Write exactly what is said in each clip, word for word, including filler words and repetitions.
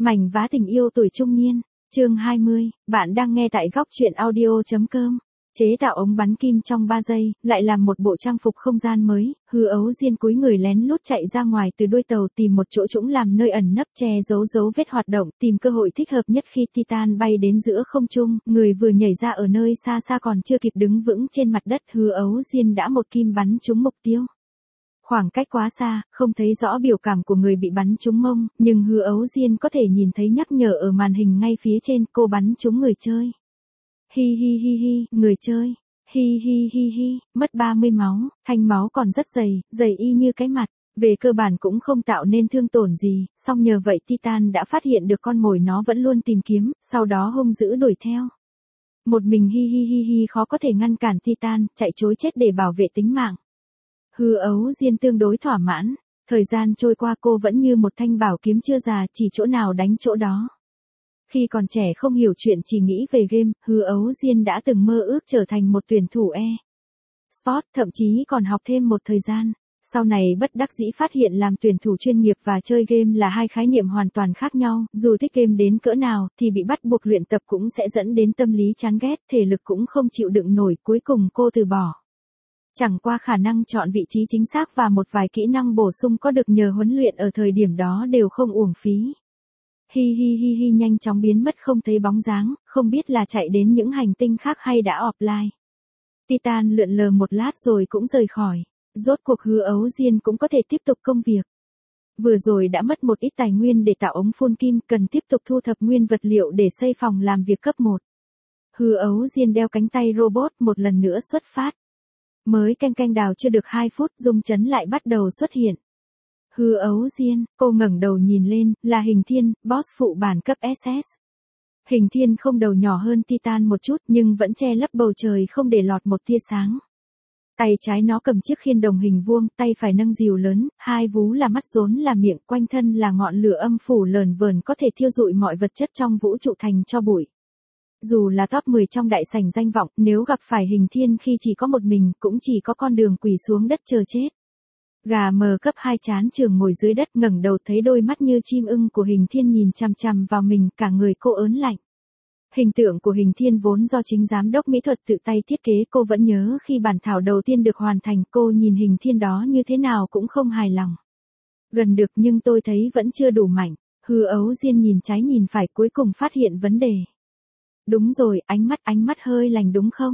Mảnh vá tình yêu tuổi trung niên, chương hai mươi, bạn đang nghe tại góc truyện audio.com. Chế tạo ống bắn kim trong ba giây, lại làm một bộ trang phục không gian mới, Hư Ấu Diên cúi người lén lút chạy ra ngoài từ đuôi tàu tìm một chỗ trũng làm nơi ẩn nấp che giấu dấu vết hoạt động, tìm cơ hội thích hợp nhất khi Titan bay đến giữa không trung, người vừa nhảy ra ở nơi xa xa còn chưa kịp đứng vững trên mặt đất, Hư Ấu Diên đã một kim bắn trúng mục tiêu. Khoảng cách quá xa, không thấy rõ biểu cảm của người bị bắn trúng mông, nhưng Hư Ấu Diên có thể nhìn thấy nhắc nhở ở màn hình ngay phía trên, cô bắn trúng người chơi. Hi hi hi hi, người chơi. Hi hi hi hi, mất ba mươi máu, thanh máu còn rất dày, dày y như cái mặt. Về cơ bản cũng không tạo nên thương tổn gì, song nhờ vậy Titan đã phát hiện được con mồi nó vẫn luôn tìm kiếm, sau đó hung dữ đuổi theo. Một mình hi hi hi hi khó có thể ngăn cản Titan, chạy trối chết để bảo vệ tính mạng. Hư Ấu Diên tương đối thỏa mãn, thời gian trôi qua cô vẫn như một thanh bảo kiếm chưa già, chỉ chỗ nào đánh chỗ đó. Khi còn trẻ không hiểu chuyện chỉ nghĩ về game, Hư Ấu Diên đã từng mơ ước trở thành một tuyển thủ e-sport, thậm chí còn học thêm một thời gian. Sau này bất đắc dĩ phát hiện làm tuyển thủ chuyên nghiệp và chơi game là hai khái niệm hoàn toàn khác nhau, dù thích game đến cỡ nào thì bị bắt buộc luyện tập cũng sẽ dẫn đến tâm lý chán ghét, thể lực cũng không chịu đựng nổi, cuối cùng cô từ bỏ. Chẳng qua khả năng chọn vị trí chính xác và một vài kỹ năng bổ sung có được nhờ huấn luyện ở thời điểm đó đều không uổng phí. Hi hi hi hi nhanh chóng biến mất không thấy bóng dáng, không biết là chạy đến những hành tinh khác hay đã offline. Titan lượn lờ một lát rồi cũng rời khỏi. Rốt cuộc Hư Ấu Diên cũng có thể tiếp tục công việc. Vừa rồi đã mất một ít tài nguyên để tạo ống phun kim, cần tiếp tục thu thập nguyên vật liệu để xây phòng làm việc cấp một. Hư Ấu Diên đeo cánh tay robot một lần nữa xuất phát. Mới canh canh đào chưa được hai phút, rung chấn lại bắt đầu xuất hiện. Hư Ấu Diên, cô ngẩng đầu nhìn lên, là Hình Thiên, boss phụ bản cấp ét ét. Hình Thiên không đầu nhỏ hơn Titan một chút nhưng vẫn che lấp bầu trời không để lọt một tia sáng. Tay trái nó cầm chiếc khiên đồng hình vuông, tay phải nâng rìu lớn, hai vú là mắt rốn là miệng, quanh thân là ngọn lửa âm phủ lờn vờn có thể thiêu rụi mọi vật chất trong vũ trụ thành tro bụi. Dù là top mười trong đại sảnh danh vọng, nếu gặp phải Hình Thiên khi chỉ có một mình, cũng chỉ có con đường quỳ xuống đất chờ chết. Gà mờ cấp hai chán trường ngồi dưới đất ngẩng đầu thấy đôi mắt như chim ưng của Hình Thiên nhìn chằm chằm vào mình, cả người cô ớn lạnh. Hình tượng của Hình Thiên vốn do chính giám đốc mỹ thuật tự tay thiết kế, cô vẫn nhớ khi bản thảo đầu tiên được hoàn thành, cô nhìn Hình Thiên đó như thế nào cũng không hài lòng. Gần được nhưng tôi thấy vẫn chưa đủ mạnh. Hư Ấu Diên nhìn trái nhìn phải cuối cùng phát hiện vấn đề. Đúng rồi, ánh mắt ánh mắt hơi lành đúng không?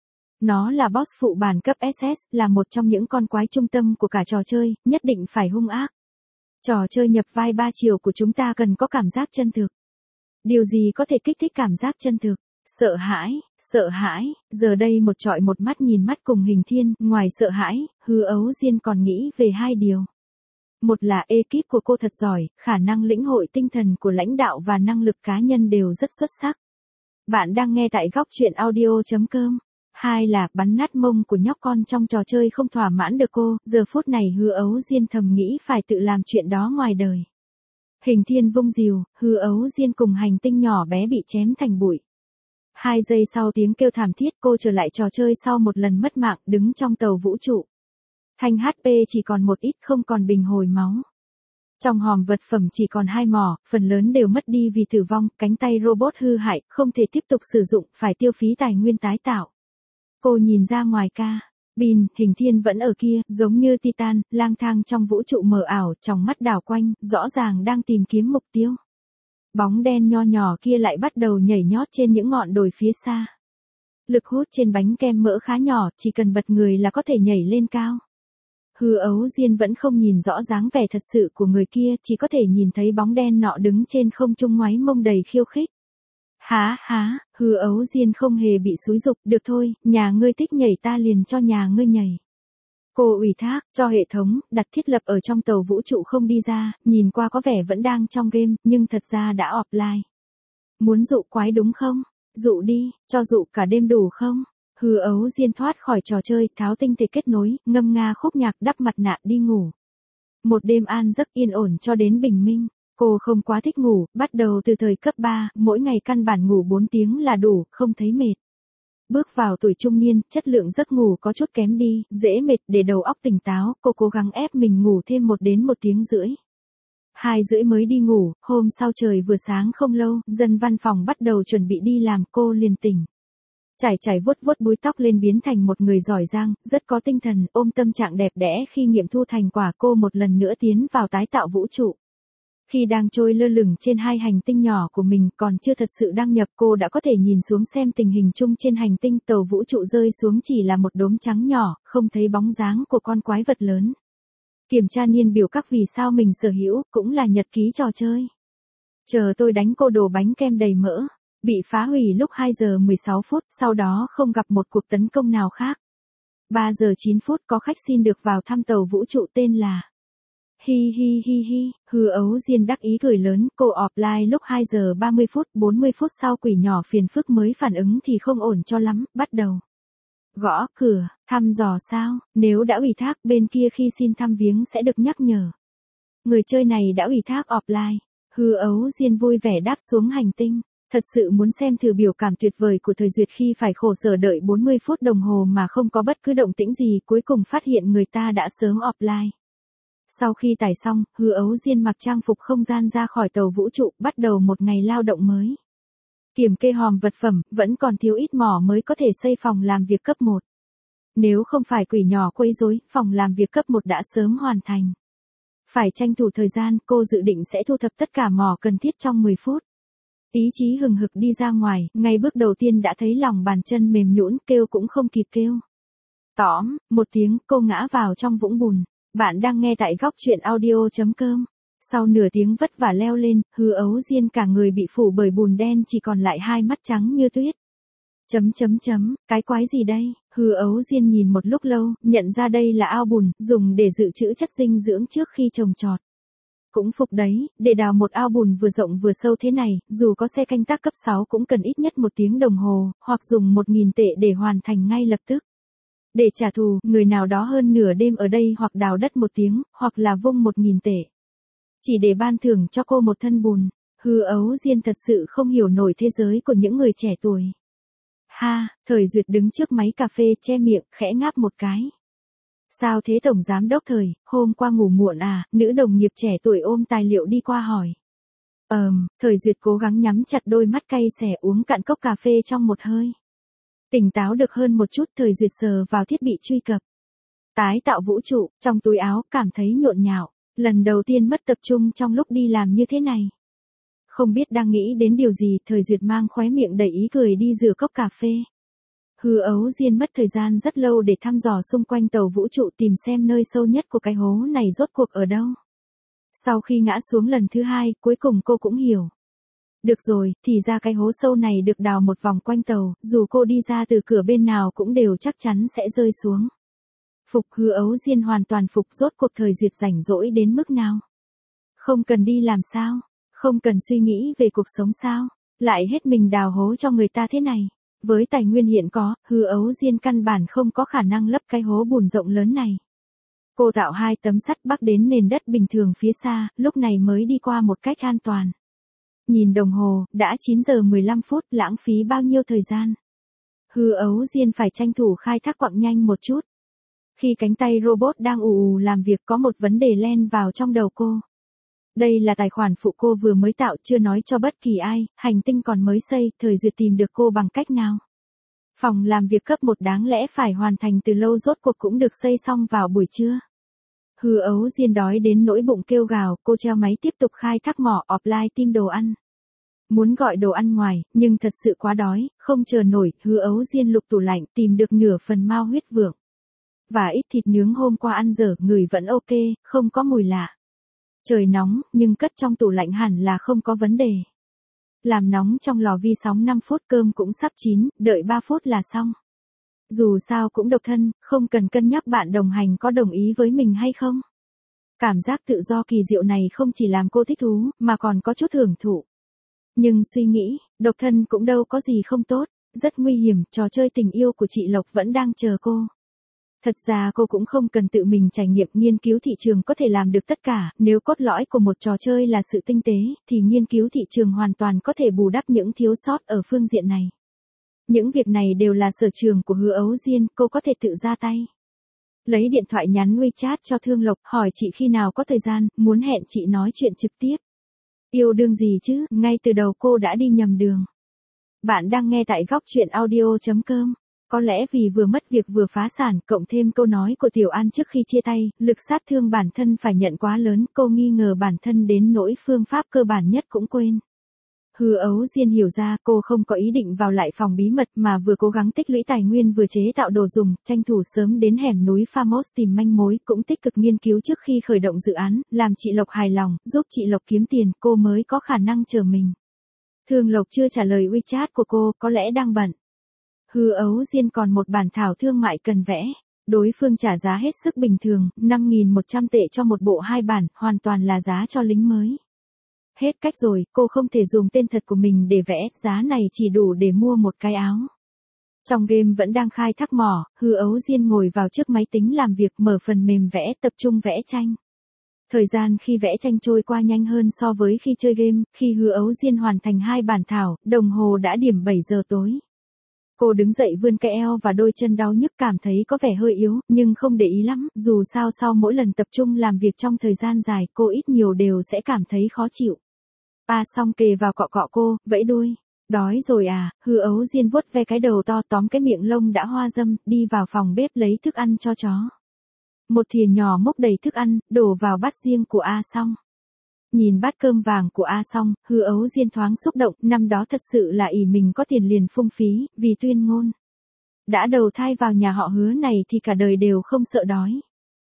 Nó là boss phụ bản cấp ét ét, là một trong những con quái trung tâm của cả trò chơi, nhất định phải hung ác. Trò chơi nhập vai ba chiều của chúng ta cần có cảm giác chân thực. Điều gì có thể kích thích cảm giác chân thực? Sợ hãi, sợ hãi, giờ đây một trọi một mắt nhìn mắt cùng Hình Thiên, ngoài sợ hãi, Hư Ấu Diên còn nghĩ về hai điều. Một là ekip của cô thật giỏi, khả năng lĩnh hội tinh thần của lãnh đạo và năng lực cá nhân đều rất xuất sắc. Bạn đang nghe tại góc truyện audio.com. Hai là bắn nát mông của nhóc con trong trò chơi không thỏa mãn được cô, giờ phút này Hư Ấu Diên thầm nghĩ phải tự làm chuyện đó ngoài đời. Hình Thiên vung rìu, Hư Ấu Diên cùng hành tinh nhỏ bé bị chém thành bụi. Hai giây sau tiếng kêu thảm thiết, cô trở lại trò chơi sau một lần mất mạng, đứng trong tàu vũ trụ. Thanh hát pê chỉ còn một ít, không còn bình hồi máu. Trong hòm vật phẩm chỉ còn hai mỏ, phần lớn đều mất đi vì tử vong, cánh tay robot hư hại, không thể tiếp tục sử dụng, phải tiêu phí tài nguyên tái tạo. Cô nhìn ra ngoài ca bin, Hình Thiên vẫn ở kia, giống như Titan, lang thang trong vũ trụ mờ ảo, trong mắt đảo quanh, rõ ràng đang tìm kiếm mục tiêu. Bóng đen nho nhỏ kia lại bắt đầu nhảy nhót trên những ngọn đồi phía xa. Lực hút trên bánh kem mỡ khá nhỏ, chỉ cần bật người là có thể nhảy lên cao. Hư Ấu Diên vẫn không nhìn rõ dáng vẻ thật sự của người kia, chỉ có thể nhìn thấy bóng đen nọ đứng trên không trung ngoáy mông đầy khiêu khích. Há há, Hư Ấu Diên không hề bị xúi giục, được thôi, nhà ngươi thích nhảy ta liền cho nhà ngươi nhảy. Cô ủy thác, cho hệ thống, đặt thiết lập ở trong tàu vũ trụ không đi ra, nhìn qua có vẻ vẫn đang trong game, nhưng thật ra đã offline. Muốn dụ quái đúng không? Dụ đi, cho dụ cả đêm đủ không? Hư Ấu Diên thoát khỏi trò chơi, tháo tinh thể kết nối, ngâm nga khúc nhạc, đắp mặt nạ đi ngủ. Một đêm an giấc yên ổn cho đến bình minh. Cô không quá thích ngủ, bắt đầu từ thời cấp ba, mỗi ngày căn bản ngủ bốn tiếng là đủ, không thấy mệt. Bước vào tuổi trung niên, chất lượng giấc ngủ có chút kém đi, dễ mệt, để đầu óc tỉnh táo, cô cố gắng ép mình ngủ thêm một đến một tiếng rưỡi. Hai rưỡi mới đi ngủ, hôm sau trời vừa sáng không lâu, dân văn phòng bắt đầu chuẩn bị đi làm, cô liền tỉnh. Trải trải vuốt vuốt búi tóc lên biến thành một người giỏi giang, rất có tinh thần, ôm tâm trạng đẹp đẽ khi nghiệm thu thành quả, cô một lần nữa tiến vào tái tạo vũ trụ. Khi đang trôi lơ lửng trên hai hành tinh nhỏ của mình, còn chưa thật sự đăng nhập, cô đã có thể nhìn xuống xem tình hình chung trên hành tinh. Tàu vũ trụ rơi xuống chỉ là một đốm trắng nhỏ, không thấy bóng dáng của con quái vật lớn. Kiểm tra niên biểu các vì sao mình sở hữu, cũng là nhật ký trò chơi. Chờ tôi đánh cô đồ bánh kem đầy mỡ. Bị phá hủy lúc hai giờ mười sáu phút, sau đó không gặp một cuộc tấn công nào khác. ba giờ chín phút có khách xin được vào thăm tàu vũ trụ tên là. Hi hi hi hi, Hư Ấu Diên đắc ý cười lớn, cô offline lúc hai giờ ba mươi phút, bốn mươi phút sau quỷ nhỏ phiền phức mới phản ứng thì không ổn cho lắm, bắt đầu. Gõ cửa, thăm dò sao, nếu đã ủy thác bên kia khi xin thăm viếng sẽ được nhắc nhở. Người chơi này đã ủy thác offline, Hư Ấu Diên vui vẻ đáp xuống hành tinh. Thật sự muốn xem thử biểu cảm tuyệt vời của Thời Duyệt khi phải khổ sở đợi bốn mươi phút đồng hồ mà không có bất cứ động tĩnh gì, cuối cùng phát hiện người ta đã sớm offline. Sau khi tải xong, Hư Ấu Diên mặc trang phục không gian ra khỏi tàu vũ trụ, bắt đầu một ngày lao động mới. Kiểm kê hòm vật phẩm, vẫn còn thiếu ít mỏ mới có thể xây phòng làm việc cấp một. Nếu không phải quỷ nhỏ quấy rối, phòng làm việc cấp một đã sớm hoàn thành. Phải tranh thủ thời gian, cô dự định sẽ thu thập tất cả mỏ cần thiết trong mười phút. Ý chí hừng hực đi ra ngoài, ngay bước đầu tiên đã thấy lòng bàn chân mềm nhũn, kêu cũng không kịp kêu. Tóm, một tiếng, cô ngã vào trong vũng bùn. Bạn đang nghe tại góc truyện audio chấm com. Sau nửa tiếng vất vả leo lên, Hư Ấu Diên cả người bị phủ bởi bùn đen, chỉ còn lại hai mắt trắng như tuyết. Chấm chấm chấm, cái quái gì đây? Hư Ấu Diên nhìn một lúc lâu, nhận ra đây là ao bùn, dùng để dự trữ chất dinh dưỡng trước khi trồng trọt. Cũng phục đấy, để đào một ao bùn vừa rộng vừa sâu thế này, dù có xe canh tác cấp sáu cũng cần ít nhất một tiếng đồng hồ, hoặc dùng một nghìn tệ để hoàn thành ngay lập tức. Để trả thù, người nào đó hơn nửa đêm ở đây hoặc đào đất một tiếng, hoặc là vung một nghìn tệ. Chỉ để ban thưởng cho cô một thân bùn. Hư Ấu Diên thật sự không hiểu nổi thế giới của những người trẻ tuổi. Ha, Thời Duyệt đứng trước máy cà phê che miệng, khẽ ngáp một cái. Sao thế Tổng Giám Đốc Thời, hôm qua ngủ muộn à, nữ đồng nghiệp trẻ tuổi ôm tài liệu đi qua hỏi. Ờm, Thời Duyệt cố gắng nhắm chặt đôi mắt cay xè uống cạn cốc cà phê trong một hơi. Tỉnh táo được hơn một chút, Thời Duyệt sờ vào thiết bị truy cập. Tái tạo vũ trụ, trong túi áo, cảm thấy nhộn nhạo. Lần đầu tiên mất tập trung trong lúc đi làm như thế này. Không biết đang nghĩ đến điều gì, Thời Duyệt mang khóe miệng đầy ý cười đi rửa cốc cà phê. Hư Ấu Diên mất thời gian rất lâu để thăm dò xung quanh tàu vũ trụ tìm xem nơi sâu nhất của cái hố này rốt cuộc ở đâu. Sau khi ngã xuống lần thứ hai, cuối cùng cô cũng hiểu. Được rồi, thì ra cái hố sâu này được đào một vòng quanh tàu, dù cô đi ra từ cửa bên nào cũng đều chắc chắn sẽ rơi xuống. Phục, Hư Ấu Diên hoàn toàn phục, rốt cuộc Thời Duyệt rảnh rỗi đến mức nào. Không cần đi làm sao, không cần suy nghĩ về cuộc sống sao, lại hết mình đào hố cho người ta thế này. Với tài nguyên hiện có, Hư Ấu Diên căn bản không có khả năng lấp cái hố bùn rộng lớn này. Cô tạo hai tấm sắt bắc đến nền đất bình thường phía xa, lúc này mới đi qua một cách an toàn. Nhìn đồng hồ, đã chín giờ mười lăm phút, lãng phí bao nhiêu thời gian. Hư Ấu Diên phải tranh thủ khai thác quặng nhanh một chút. Khi cánh tay robot đang ù ù làm việc có một vấn đề len vào trong đầu cô. Đây là tài khoản phụ cô vừa mới tạo, chưa nói cho bất kỳ ai, hành tinh còn mới xây, Thời Duyệt tìm được cô bằng cách nào. Phòng làm việc cấp một đáng lẽ phải hoàn thành từ lâu rốt cuộc cũng được xây xong vào buổi trưa. Hư Ấu Diên đói đến nỗi bụng kêu gào, cô treo máy tiếp tục khai thác mỏ offline tìm đồ ăn. Muốn gọi đồ ăn ngoài, nhưng thật sự quá đói, không chờ nổi, Hư Ấu Diên lục tủ lạnh tìm được nửa phần mao huyết vượng. Và ít thịt nướng hôm qua ăn dở, người vẫn ok, không có mùi lạ. Trời nóng, nhưng cất trong tủ lạnh hẳn là không có vấn đề. Làm nóng trong lò vi sóng năm phút, cơm cũng sắp chín, đợi ba phút là xong. Dù sao cũng độc thân, không cần cân nhắc bạn đồng hành có đồng ý với mình hay không. Cảm giác tự do kỳ diệu này không chỉ làm cô thích thú, mà còn có chút hưởng thụ. Nhưng suy nghĩ, độc thân cũng đâu có gì không tốt, rất nguy hiểm, trò chơi tình yêu của chị Lộc vẫn đang chờ cô. Thật ra cô cũng không cần tự mình trải nghiệm, nghiên cứu thị trường có thể làm được tất cả, nếu cốt lõi của một trò chơi là sự tinh tế, thì nghiên cứu thị trường hoàn toàn có thể bù đắp những thiếu sót ở phương diện này. Những việc này đều là sở trường của Hư Ấu Diên, cô có thể tự ra tay. Lấy điện thoại nhắn WeChat cho Thương Lộc, hỏi chị khi nào có thời gian, muốn hẹn chị nói chuyện trực tiếp. Yêu đương gì chứ, ngay từ đầu cô đã đi nhầm đường. Bạn đang nghe tại góc chuyện audio chấm com. Có lẽ vì vừa mất việc vừa phá sản, cộng thêm câu nói của Tiểu An trước khi chia tay, lực sát thương bản thân phải nhận quá lớn, cô nghi ngờ bản thân đến nỗi phương pháp cơ bản nhất cũng quên. Hư Ấu Diên hiểu ra cô không có ý định vào lại phòng bí mật mà vừa cố gắng tích lũy tài nguyên vừa chế tạo đồ dùng, tranh thủ sớm đến hẻm núi Phamos tìm manh mối, cũng tích cực nghiên cứu trước khi khởi động dự án, làm chị Lộc hài lòng, giúp chị Lộc kiếm tiền, cô mới có khả năng chờ mình. Thương Lộc chưa trả lời WeChat của cô, có lẽ đang bận. Hư Ấu Diên còn một bản thảo thương mại cần vẽ. Đối phương trả giá hết sức bình thường, năm nghìn một trăm tệ cho một bộ hai bản, hoàn toàn là giá cho lính mới. Hết cách rồi, cô không thể dùng tên thật của mình để vẽ, giá này chỉ đủ để mua một cái áo. Trong game vẫn đang khai thác mỏ, Hư Ấu Diên ngồi vào trước máy tính làm việc, mở phần mềm vẽ, tập trung vẽ tranh. Thời gian khi vẽ tranh trôi qua nhanh hơn so với khi chơi game, khi Hư Ấu Diên hoàn thành hai bản thảo, đồng hồ đã điểm bảy giờ tối. Cô đứng dậy vươn cái eo và đôi chân đau nhức, cảm thấy có vẻ hơi yếu, nhưng không để ý lắm, dù sao sau mỗi lần tập trung làm việc trong thời gian dài, cô ít nhiều đều sẽ cảm thấy khó chịu. A Song kề vào cọ cọ cô, vẫy đuôi. Đói rồi à, Hư Ấu Diên vuốt ve cái đầu to, tóm cái miệng lông đã hoa dâm, đi vào phòng bếp lấy thức ăn cho chó. Một thìa nhỏ múc đầy thức ăn, đổ vào bát riêng của A Song. Nhìn bát cơm vàng của A Song, Hư Ấu Diên thoáng xúc động, năm đó thật sự là ỷ mình có tiền liền phung phí, vì tuyên ngôn. Đã đầu thai vào nhà họ Hứa này thì cả đời đều không sợ đói.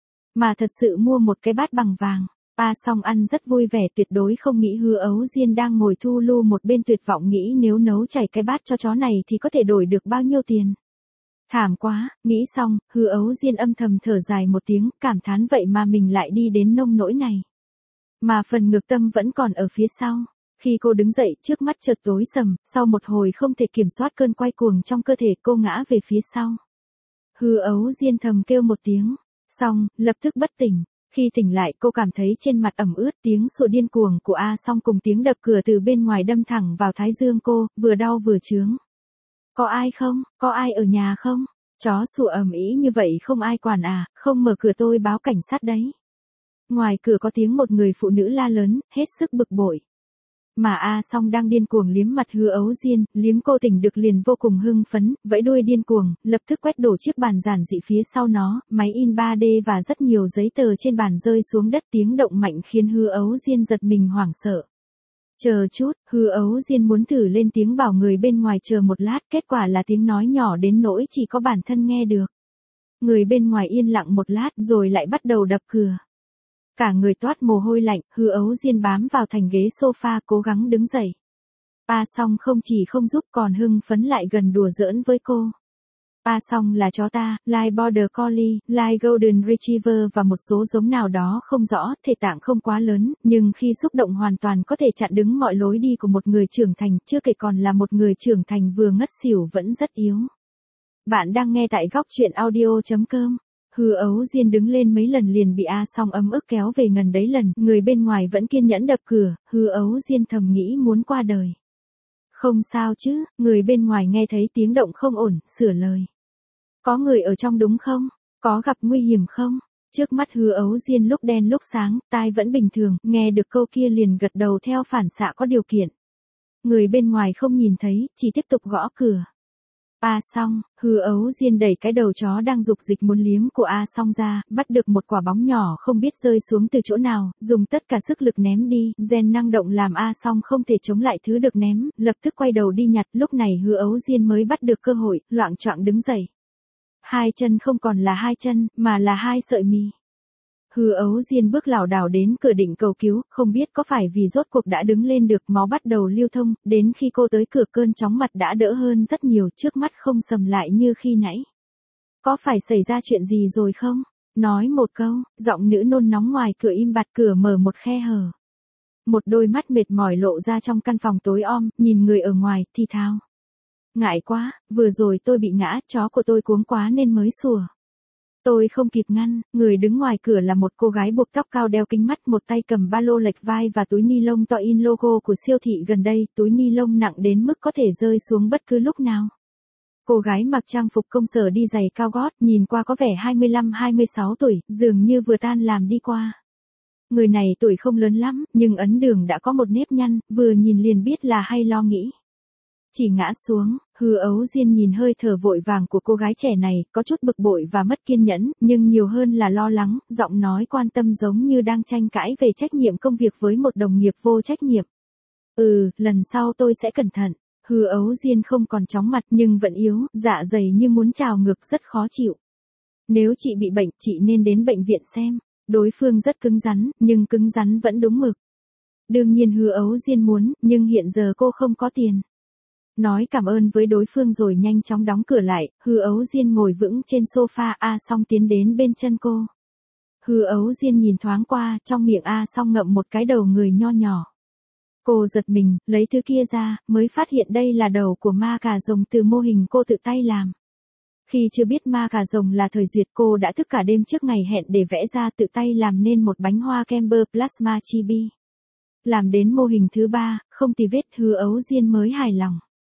Mà thật sự mua một cái bát bằng vàng. A Song ăn rất vui vẻ, tuyệt đối không nghĩ Hư Ấu Diên đang ngồi thu lu một bên, tuyệt vọng nghĩ nếu nấu chảy cái bát cho chó này thì có thể đổi được bao nhiêu tiền. Thảm quá, nghĩ xong, Hư Ấu Diên âm thầm thở dài một tiếng, cảm thán vậy mà mình lại đi đến nông nỗi này. Mà phần ngược tâm vẫn còn ở phía sau. Khi cô đứng dậy, trước mắt chợt tối sầm, sau một hồi không thể kiểm soát cơn quay cuồng trong cơ thể, cô ngã về phía sau. Hư Ấu Diên thầm kêu một tiếng, xong, lập tức bất tỉnh. Khi tỉnh lại cô cảm thấy trên mặt ẩm ướt, tiếng sủa điên cuồng của A Song cùng tiếng đập cửa từ bên ngoài đâm thẳng vào thái dương cô, vừa đau vừa chướng. Có ai không, có ai ở nhà không? Chó sủa ầm ĩ như vậy không ai quản à, không mở cửa tôi báo cảnh sát đấy. Ngoài cửa có tiếng một người phụ nữ la lớn, hết sức bực bội. Mà A Song đang điên cuồng liếm mặt Hư Ấu Diên, liếm cô tỉnh được liền vô cùng hưng phấn, vẫy đuôi điên cuồng, lập tức quét đổ chiếc bàn giản dị phía sau nó, máy in ba D và rất nhiều giấy tờ trên bàn rơi xuống đất, tiếng động mạnh khiến Hư Ấu Diên giật mình hoảng sợ. Chờ chút, Hư Ấu Diên muốn thử lên tiếng bảo người bên ngoài chờ một lát, kết quả là tiếng nói nhỏ đến nỗi chỉ có bản thân nghe được. Người bên ngoài yên lặng một lát rồi lại bắt đầu đập cửa. Cả người toát mồ hôi lạnh, Hư Ấu Diên bám vào thành ghế sofa cố gắng đứng dậy. A Song không chỉ không giúp còn hưng phấn lại gần đùa giỡn với cô. A Song là chó ta, lai Border Collie, lai Golden Retriever và một số giống nào đó không rõ, thể tạng không quá lớn, nhưng khi xúc động hoàn toàn có thể chặn đứng mọi lối đi của một người trưởng thành, chưa kể còn là một người trưởng thành vừa ngất xỉu vẫn rất yếu. Bạn đang nghe tại góc chuyện audio chấm com. Hư Ấu Diên đứng lên mấy lần liền bị A Song ấm ức kéo về gần đấy lần, người bên ngoài vẫn kiên nhẫn đập cửa, Hư Ấu Diên thầm nghĩ muốn qua đời. Không sao chứ, người bên ngoài nghe thấy tiếng động không ổn, sửa lời. Có người ở trong đúng không? Có gặp nguy hiểm không? Trước mắt Hư Ấu Diên lúc đen lúc sáng, tai vẫn bình thường, nghe được câu kia liền gật đầu theo phản xạ có điều kiện. Người bên ngoài không nhìn thấy, chỉ tiếp tục gõ cửa. A Song, Hư Ấu Diên đẩy cái đầu chó đang dục dịch muốn liếm của A Song ra, bắt được một quả bóng nhỏ không biết rơi xuống từ chỗ nào, dùng tất cả sức lực ném đi, gen năng động làm A Song không thể chống lại thứ được ném, lập tức quay đầu đi nhặt, lúc này Hư Ấu Diên mới bắt được cơ hội, loạng choạng đứng dậy. Hai chân không còn là hai chân, mà là hai sợi mì. Hư Ấu Diên bước lảo đảo đến cửa định cầu cứu, không biết có phải vì rốt cuộc đã đứng lên được, máu bắt đầu lưu thông, đến khi cô tới cửa cơn chóng mặt đã đỡ hơn rất nhiều, trước mắt không sầm lại như khi nãy. Có phải xảy ra chuyện gì rồi không? Nói một câu, giọng nữ nôn nóng ngoài cửa im bặt, cửa mở một khe hở. Một đôi mắt mệt mỏi lộ ra trong căn phòng tối om, nhìn người ở ngoài, thì thào. Ngại quá, vừa rồi tôi bị ngã, chó của tôi cuống quá nên mới sủa. Tôi không kịp ngăn, người đứng ngoài cửa là một cô gái buộc tóc cao đeo kính mắt, một tay cầm ba lô lệch vai và túi ni lông to in logo của siêu thị gần đây, túi ni lông nặng đến mức có thể rơi xuống bất cứ lúc nào. Cô gái mặc trang phục công sở đi giày cao gót, nhìn qua có vẻ hai mươi lăm hai mươi sáu tuổi, dường như vừa tan làm đi qua. Người này tuổi không lớn lắm, nhưng ấn đường đã có một nếp nhăn, vừa nhìn liền biết là hay lo nghĩ. Chỉ ngã xuống, Hứa Ấu Diên nhìn hơi thở vội vàng của cô gái trẻ này, có chút bực bội và mất kiên nhẫn, nhưng nhiều hơn là lo lắng, giọng nói quan tâm giống như đang tranh cãi về trách nhiệm công việc với một đồng nghiệp vô trách nhiệm. Ừ, lần sau tôi sẽ cẩn thận. Hứa Ấu Diên không còn chóng mặt nhưng vẫn yếu, dạ dày như muốn trào ngược rất khó chịu. Nếu chị bị bệnh, chị nên đến bệnh viện xem. Đối phương rất cứng rắn, nhưng cứng rắn vẫn đúng mực. Đương nhiên Hứa Ấu Diên muốn, nhưng hiện giờ cô không có tiền. Nói cảm ơn với đối phương rồi nhanh chóng đóng cửa lại, Hứa Ấu Diên ngồi vững trên sofa, A Song tiến đến bên chân cô. Hứa Ấu Diên nhìn thoáng qua, trong miệng A Song ngậm một cái đầu người nho nhỏ. Cô giật mình, lấy thứ kia ra, mới phát hiện đây là đầu của ma cà rồng từ mô hình cô tự tay làm. Khi chưa biết ma cà rồng là thời duyệt, cô đã thức cả đêm trước ngày hẹn để vẽ ra tự tay làm nên một bánh hoa Kember Plasma Chibi. Làm đến mô hình thứ ba, không tì vết, Hứa Ấu Diên mới hài lòng.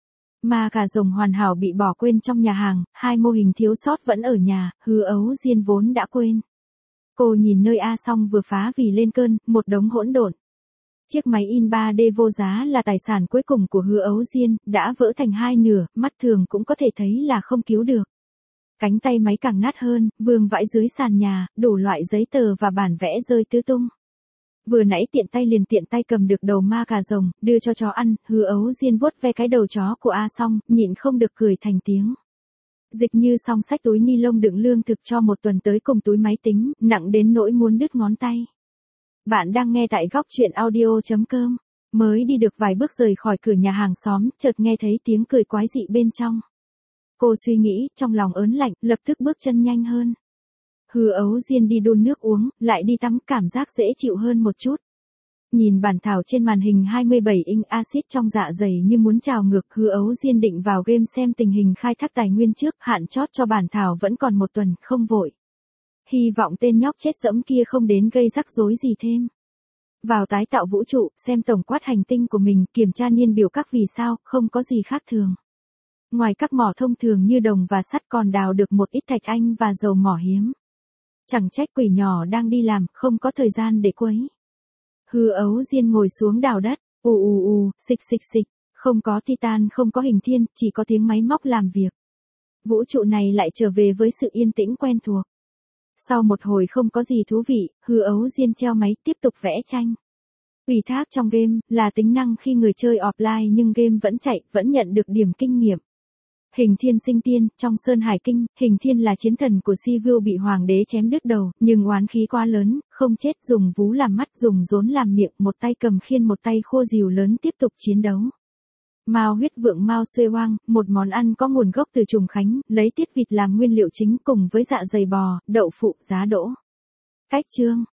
Ma cà rồng hoàn hảo bị bỏ quên trong nhà hàng, hai mô hình thiếu sót vẫn ở nhà, Hứa Ấu Diên vốn đã quên. Cô nhìn nơi A Song vừa phá vì lên cơn, một đống hỗn độn. Chiếc máy in ba D vô giá là tài sản cuối cùng của Hứa Ấu Diên, đã vỡ thành hai nửa, mắt thường cũng có thể thấy là không cứu được. Cánh tay máy càng nát hơn, vương vãi dưới sàn nhà, đủ loại giấy tờ và bản vẽ rơi tứ tung. Vừa nãy tiện tay liền tiện tay cầm được đầu ma cà rồng, đưa cho chó ăn, Hứa Ấu Diên vuốt ve cái đầu chó của A Song, nhịn không được cười thành tiếng. Dịch Như Song xách túi ni lông đựng lương thực cho một tuần tới cùng túi máy tính, nặng đến nỗi muốn đứt ngón tay. Bạn đang nghe tại góc truyện audio chấm com. Mới đi được vài bước rời khỏi cửa nhà hàng xóm, chợt nghe thấy tiếng cười quái dị bên trong. Cô suy nghĩ, trong lòng ớn lạnh, lập tức bước chân nhanh hơn. Hứa Ấu Diên đi đun nước uống, lại đi tắm, cảm giác dễ chịu hơn một chút. Nhìn bản thảo trên màn hình hai mươi bảy inch, axit trong dạ dày như muốn trào ngược, Hứa Ấu Diên định vào game xem tình hình khai thác tài nguyên trước, hạn chót cho bản thảo vẫn còn một tuần, không vội. Hy vọng tên nhóc chết dẫm kia không đến gây rắc rối gì thêm. Vào tái tạo vũ trụ, xem tổng quát hành tinh của mình, kiểm tra niên biểu các vì sao, không có gì khác thường. Ngoài các mỏ thông thường như đồng và sắt còn đào được một ít thạch anh và dầu mỏ hiếm. Chẳng trách quỷ nhỏ đang đi làm, không có thời gian để quấy. Hứa Ấu Diên ngồi xuống đào đất, ù ù ù, xịch xịch xịch, không có titan, không có hình thiên, chỉ có tiếng máy móc làm việc. Vũ trụ này lại trở về với sự yên tĩnh quen thuộc. Sau một hồi không có gì thú vị, Hứa Ấu Diên treo máy tiếp tục vẽ tranh. Ủy thác trong game là tính năng khi người chơi offline nhưng game vẫn chạy, vẫn nhận được điểm kinh nghiệm. Hình thiên sinh tiên, trong Sơn Hải Kinh, hình thiên là chiến thần của Si Vưu bị hoàng đế chém đứt đầu, nhưng oán khí quá lớn, không chết, dùng vú làm mắt, dùng rốn làm miệng, một tay cầm khiên một tay khô rìu lớn tiếp tục chiến đấu. Mao huyết vượng Mao Xuê Oang, một món ăn có nguồn gốc từ Trùng Khánh, lấy tiết vịt làm nguyên liệu chính cùng với dạ dày bò, đậu phụ, giá đỗ. Cách chương